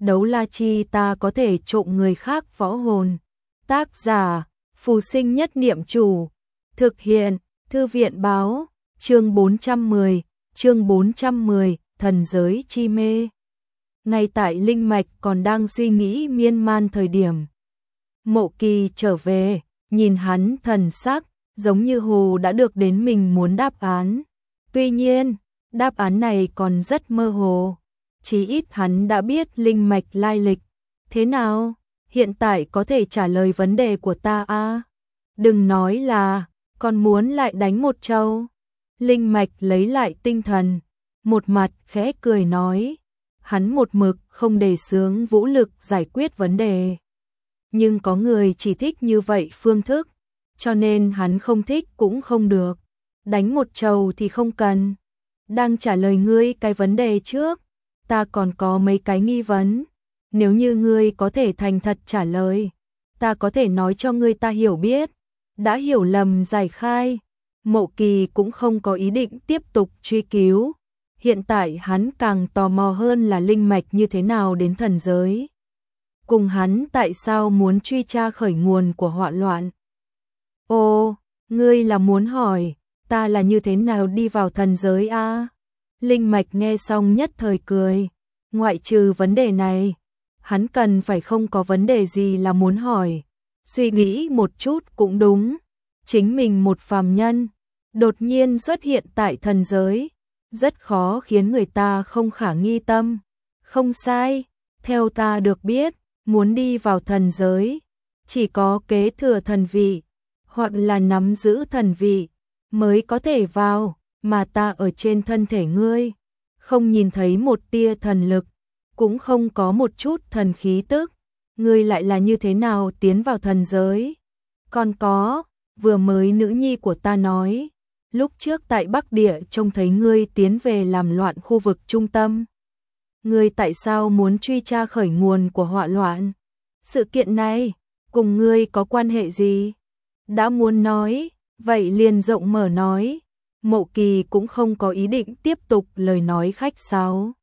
Đấu la chi ta có thể trộm người khác võ hồn. Tác giả, Phù Sinh Nhất Niệm Chủ. Thực hiện, Thư viện Báo, chương 410, thần giới chi mê. Ngay tại Linh Mạch còn đang suy nghĩ miên man thời điểm. Mộ Kỳ trở về, nhìn hắn thần sắc, giống như hồ đã được đến mình muốn đáp án. Tuy nhiên, đáp án này còn rất mơ hồ. Chí ít hắn đã biết Linh Mạch lai lịch. Thế nào? Hiện tại có thể trả lời vấn đề của ta à? Đừng nói là, còn muốn lại đánh một trâu. Linh Mạch lấy lại tinh thần, một mặt khẽ cười nói. Hắn một mực không đề xướng vũ lực giải quyết vấn đề. Nhưng có người chỉ thích như vậy phương thức, cho nên hắn không thích cũng không được. Đánh một trâu thì không cần. Đang trả lời ngươi cái vấn đề trước, ta còn có mấy cái nghi vấn. Nếu như ngươi có thể thành thật trả lời, ta có thể nói cho ngươi ta hiểu biết. Đã hiểu lầm giải khai. Mộ Kỳ cũng không có ý định tiếp tục truy cứu. Hiện tại hắn càng tò mò hơn là Linh Mạch như thế nào đến thần giới. Cùng hắn tại sao muốn truy tra khởi nguồn của họa loạn. Ồ, ngươi là muốn hỏi, ta là như thế nào đi vào thần giới à? Linh Mạch nghe xong nhất thời cười. Ngoại trừ vấn đề này, hắn cần phải không có vấn đề gì là muốn hỏi. Suy nghĩ một chút cũng đúng. Chính mình một phàm nhân, đột nhiên xuất hiện tại thần giới. Rất khó khiến người ta không khả nghi tâm. Không sai, theo ta được biết, muốn đi vào thần giới, chỉ có kế thừa thần vị, hoặc là nắm giữ thần vị, mới có thể vào, mà ta ở trên thân thể ngươi, không nhìn thấy một tia thần lực, cũng không có một chút thần khí tức, ngươi lại là như thế nào tiến vào thần giới? Còn có, vừa mới nữ nhi của ta nói, lúc trước tại Bắc Địa trông thấy ngươi tiến về làm loạn khu vực trung tâm. Ngươi tại sao muốn truy tra khởi nguồn của họa loạn? Sự kiện này, cùng ngươi có quan hệ gì? Đã muốn nói, vậy liền rộng mở nói. Mộ Kỳ cũng không có ý định tiếp tục lời nói khách sáo,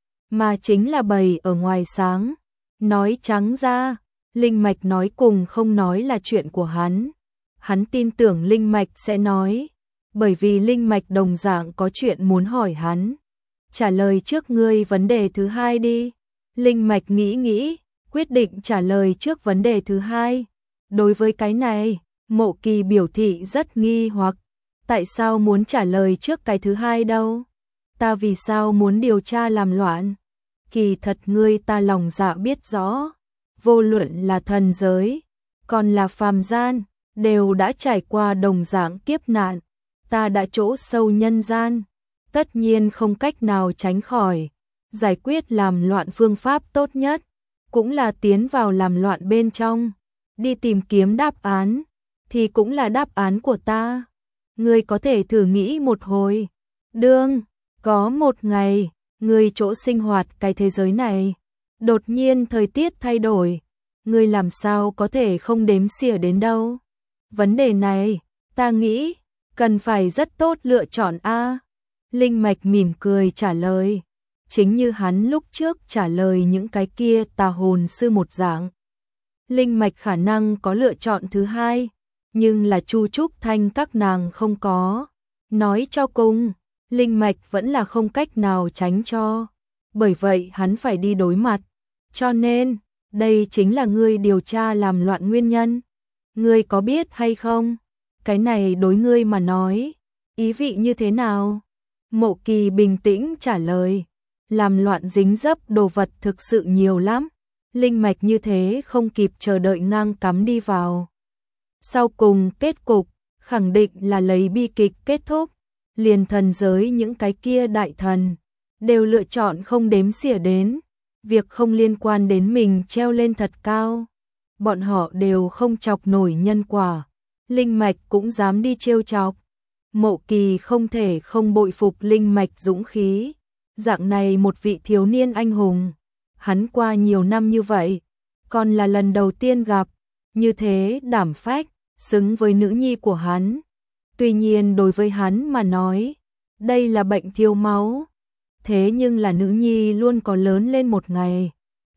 mà chính là bày ở ngoài sáng. Nói trắng ra, Linh Mạch nói cùng không nói là chuyện của hắn. Hắn tin tưởng Linh Mạch sẽ nói, bởi vì Linh Mạch đồng dạng có chuyện muốn hỏi hắn. Trả lời trước ngươi vấn đề thứ hai đi. Linh Mạch nghĩ, quyết định trả lời trước vấn đề thứ hai. Đối với cái này, Mộ Kỳ biểu thị rất nghi hoặc. Tại sao muốn trả lời trước cái thứ hai đâu? Ta vì sao muốn điều tra làm loạn? Kỳ thật ngươi ta lòng dạ biết rõ. Vô luận là thần giới, còn là phàm gian, đều đã trải qua đồng dạng kiếp nạn. Ta đã chỗ sâu nhân gian, tất nhiên không cách nào tránh khỏi. Giải quyết làm loạn phương pháp tốt nhất, cũng là tiến vào làm loạn bên trong. Đi tìm kiếm đáp án, thì cũng là đáp án của ta. Ngươi có thể thử nghĩ một hồi. Đương, có một ngày, ngươi chỗ sinh hoạt cái thế giới này, đột nhiên thời tiết thay đổi. Ngươi làm sao có thể không đếm xỉa đến đâu? Vấn đề này, ta nghĩ, cần phải rất tốt lựa chọn a. Linh Mạch mỉm cười trả lời, chính như hắn lúc trước trả lời những cái kia tà hồn sư một dạng. Linh Mạch khả năng có lựa chọn thứ hai, nhưng là Chu Trúc Thanh các nàng không có. Nói cho cùng, Linh Mạch vẫn là không cách nào tránh cho, bởi vậy hắn phải đi đối mặt. Cho nên, đây chính là ngươi điều tra làm loạn nguyên nhân. Ngươi có biết hay không? Cái này đối ngươi mà nói, ý vị như thế nào? Mộ Kỳ bình tĩnh trả lời, làm loạn dính dấp đồ vật thực sự nhiều lắm. Linh Mạch như thế không kịp chờ đợi ngang cắm đi vào. Sau cùng kết cục, khẳng định là lấy bi kịch kết thúc. Liền thần giới những cái kia đại thần, đều lựa chọn không đếm xỉa đến. Việc không liên quan đến mình treo lên thật cao. Bọn họ đều không chọc nổi nhân quả. Linh Mạch cũng dám đi trêu chọc. Mộ Kỳ không thể không bội phục Linh Mạch dũng khí. Dạng này một vị thiếu niên anh hùng, hắn qua nhiều năm như vậy, còn là lần đầu tiên gặp. Như thế đảm phách, xứng với nữ nhi của hắn. Tuy nhiên đối với hắn mà nói, đây là bệnh thiếu máu. Thế nhưng là nữ nhi luôn có lớn lên một ngày.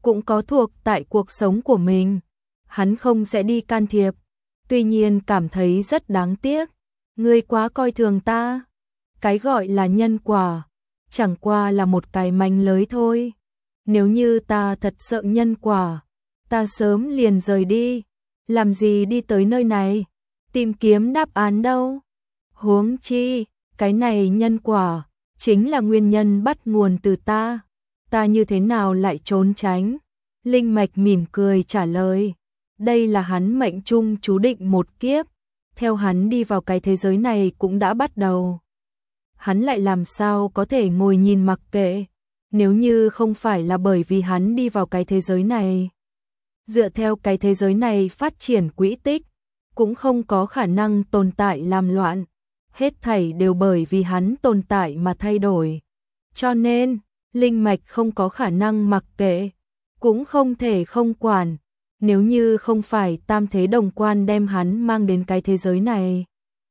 cũng có thuộc tại cuộc sống của mình. Hắn không sẽ đi can thiệp, tuy nhiên cảm thấy rất đáng tiếc. Ngươi quá coi thường ta. Cái gọi là nhân quả, chẳng qua là một cái manh lưới thôi. Nếu như ta thật sợ nhân quả, ta sớm liền rời đi. Làm gì đi tới nơi này, tìm kiếm đáp án đâu. Huống chi, cái này nhân quả, chính là nguyên nhân bắt nguồn từ ta. Ta như thế nào lại trốn tránh? Linh mạch mỉm cười trả lời. Đây là hắn mệnh trung chú định một kiếp. Theo hắn đi vào cái thế giới này cũng đã bắt đầu. Hắn lại làm sao có thể ngồi nhìn mặc kệ, nếu như không phải là bởi vì hắn đi vào cái thế giới này. Dựa theo cái thế giới này phát triển quỹ tích, cũng không có khả năng tồn tại làm loạn. Hết thảy đều bởi vì hắn tồn tại mà thay đổi. Cho nên, linh mạch không có khả năng mặc kệ, cũng không thể không quản. Nếu như không phải tam thế đồng quan đem hắn mang đến cái thế giới này,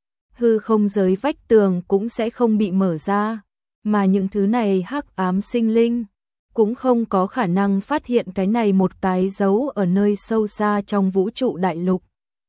hư không giới vách tường cũng sẽ không bị mở ra, mà những thứ này hắc ám sinh linh cũng không có khả năng phát hiện cái này một cái dấu ở nơi sâu xa trong vũ trụ đại lục.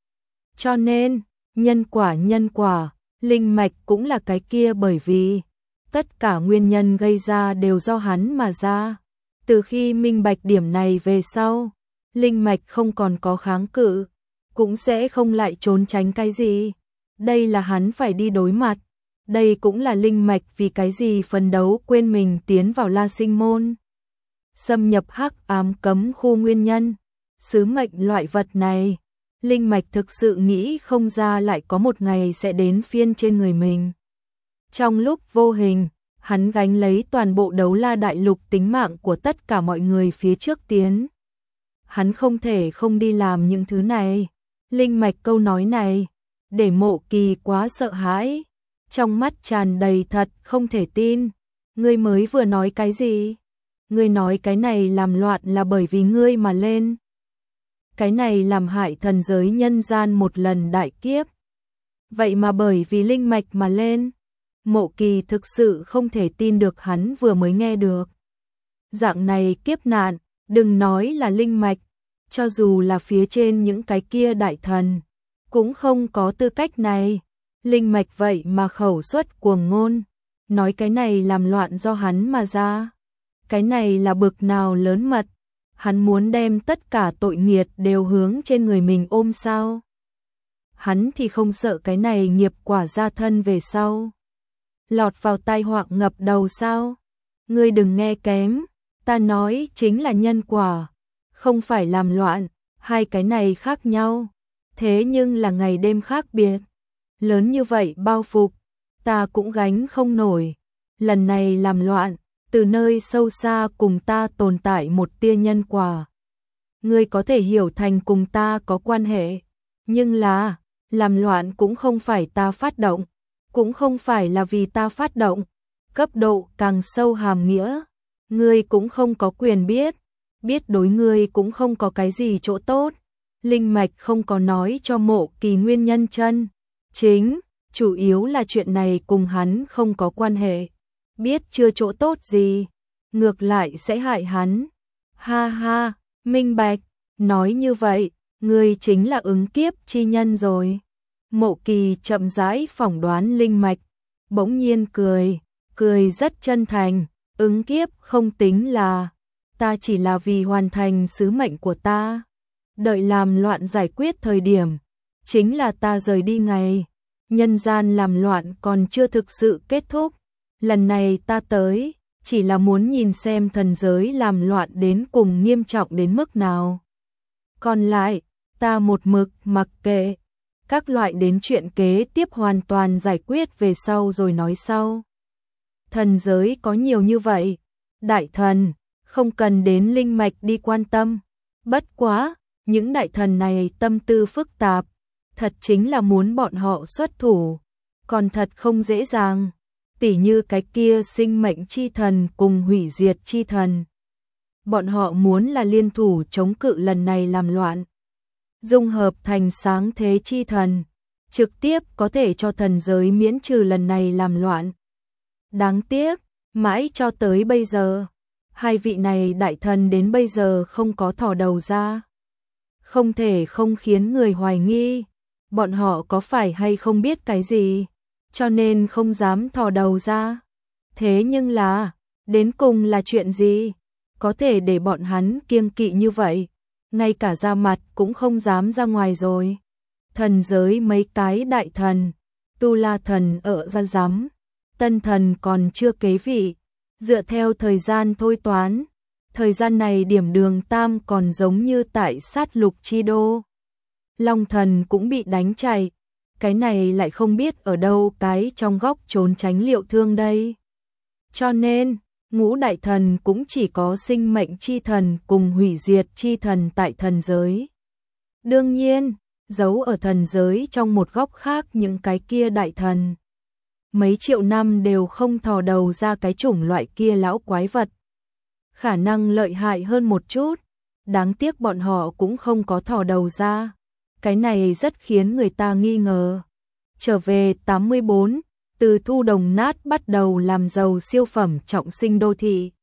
Cho nên, nhân quả, linh mạch cũng là cái kia, bởi vì tất cả nguyên nhân gây ra đều do hắn mà ra. Từ khi minh bạch điểm này về sau, linh mạch không còn có kháng cự, cũng sẽ không lại trốn tránh cái gì. Đây là hắn phải đi đối mặt. Đây cũng là linh mạch vì cái gì phấn đấu quên mình tiến vào La Sinh môn, xâm nhập hắc ám cấm khu nguyên nhân. Sứ mệnh loại vật này, linh mạch thực sự nghĩ không ra lại có một ngày sẽ đến phiên trên người mình. Trong lúc vô hình, hắn gánh lấy toàn bộ Đấu La đại lục, tính mạng của tất cả mọi người phía trước tiến. Hắn không thể không đi làm những thứ này. Linh mạch câu nói này để Mộ Kỳ quá sợ hãi, trong mắt tràn đầy thật không thể tin. Ngươi mới vừa nói cái gì? Ngươi nói cái này làm loạn là bởi vì ngươi mà lên. Cái này làm hại thần giới nhân gian một lần đại kiếp. Vậy mà bởi vì linh mạch mà lên. Mộ Kỳ thực sự không thể tin được hắn vừa mới nghe được. Dạng này kiếp nạn, đừng nói là linh mạch, cho dù là phía trên những cái kia đại thần, cũng không có tư cách này. Linh mạch vậy mà khẩu xuất cuồng ngôn, nói cái này làm loạn do hắn mà ra. Cái này là bực nào lớn mật, hắn muốn đem tất cả tội nghiệt đều hướng trên người mình ôm sao? Hắn thì không sợ cái này nghiệp quả ra thân về sau, lọt vào tai họa ngập đầu sao? Ngươi đừng nghe kém, ta nói chính là nhân quả, không phải làm loạn, hai cái này khác nhau. Thế nhưng là ngày đêm khác biệt, lớn như vậy bao phục, ta cũng gánh không nổi. Lần này làm loạn, từ nơi sâu xa cùng ta tồn tại một tia nhân quả. Ngươi có thể hiểu thành cùng ta có quan hệ, nhưng là, làm loạn cũng không phải ta phát động, cũng không phải là vì ta phát động. Cấp độ càng sâu hàm nghĩa, ngươi cũng không có quyền biết, biết đối ngươi cũng không có cái gì chỗ tốt. Linh mạch không có nói cho Mộ Kỳ nguyên nhân chân chính, chủ yếu là chuyện này cùng hắn không có quan hệ, biết chưa chỗ tốt gì, ngược lại sẽ hại hắn. Ha ha, minh bạch, nói như vậy, ngươi chính là ứng kiếp chi nhân rồi. Mộ Kỳ chậm rãi phỏng đoán linh mạch, bỗng nhiên cười, cười rất chân thành. Ứng kiếp không tính là, ta chỉ là vì hoàn thành sứ mệnh của ta. Đợi làm loạn giải quyết thời điểm, chính là ta rời đi ngày. Nhân gian làm loạn còn chưa thực sự kết thúc. Lần này ta tới, chỉ là muốn nhìn xem thần giới làm loạn đến cùng nghiêm trọng đến mức nào. Còn lại, ta một mực mặc kệ. Các loại đến chuyện kế tiếp hoàn toàn giải quyết về sau rồi nói sau. Thần giới có nhiều như vậy, đại thần, không cần đến linh mạch đi quan tâm. Bất quá, những đại thần này tâm tư phức tạp, thật chính là muốn bọn họ xuất thủ, còn thật không dễ dàng. Tỉ như cái kia sinh mệnh chi thần cùng hủy diệt chi thần. Bọn họ muốn là liên thủ chống cự lần này làm loạn, dung hợp thành sáng thế chi thần, trực tiếp có thể cho thần giới miễn trừ lần này làm loạn. Đáng tiếc, mãi cho tới bây giờ, hai vị này đại thần đến bây giờ không có thò đầu ra. Không thể không khiến người hoài nghi, bọn họ có phải hay không biết cái gì, cho nên không dám thò đầu ra. Thế nhưng là, đến cùng là chuyện gì? Có thể để bọn hắn kiêng kỵ như vậy, ngay cả ra mặt cũng không dám ra ngoài rồi. Thần giới mấy cái đại thần, Tu La thần ở ra giám, Tân thần còn chưa kế vị, dựa theo thời gian thôi toán, thời gian này điểm Đường Tam còn giống như tại sát lục chi đô. Long thần cũng bị đánh chạy, cái này lại không biết ở đâu cái trong góc trốn tránh Liệu Thương đây. Cho nên, ngũ đại thần cũng chỉ có sinh mệnh chi thần cùng hủy diệt chi thần tại thần giới. Đương nhiên, giấu ở thần giới trong một góc khác những cái kia đại thần. Mấy triệu năm đều không thò đầu ra cái chủng loại kia lão quái vật. Khả năng lợi hại hơn một chút, đáng tiếc bọn họ cũng không có thò đầu ra. Cái này rất khiến người ta nghi ngờ. Trở về 84, từ thu đồng nát bắt đầu làm giàu siêu phẩm trọng sinh đô thị.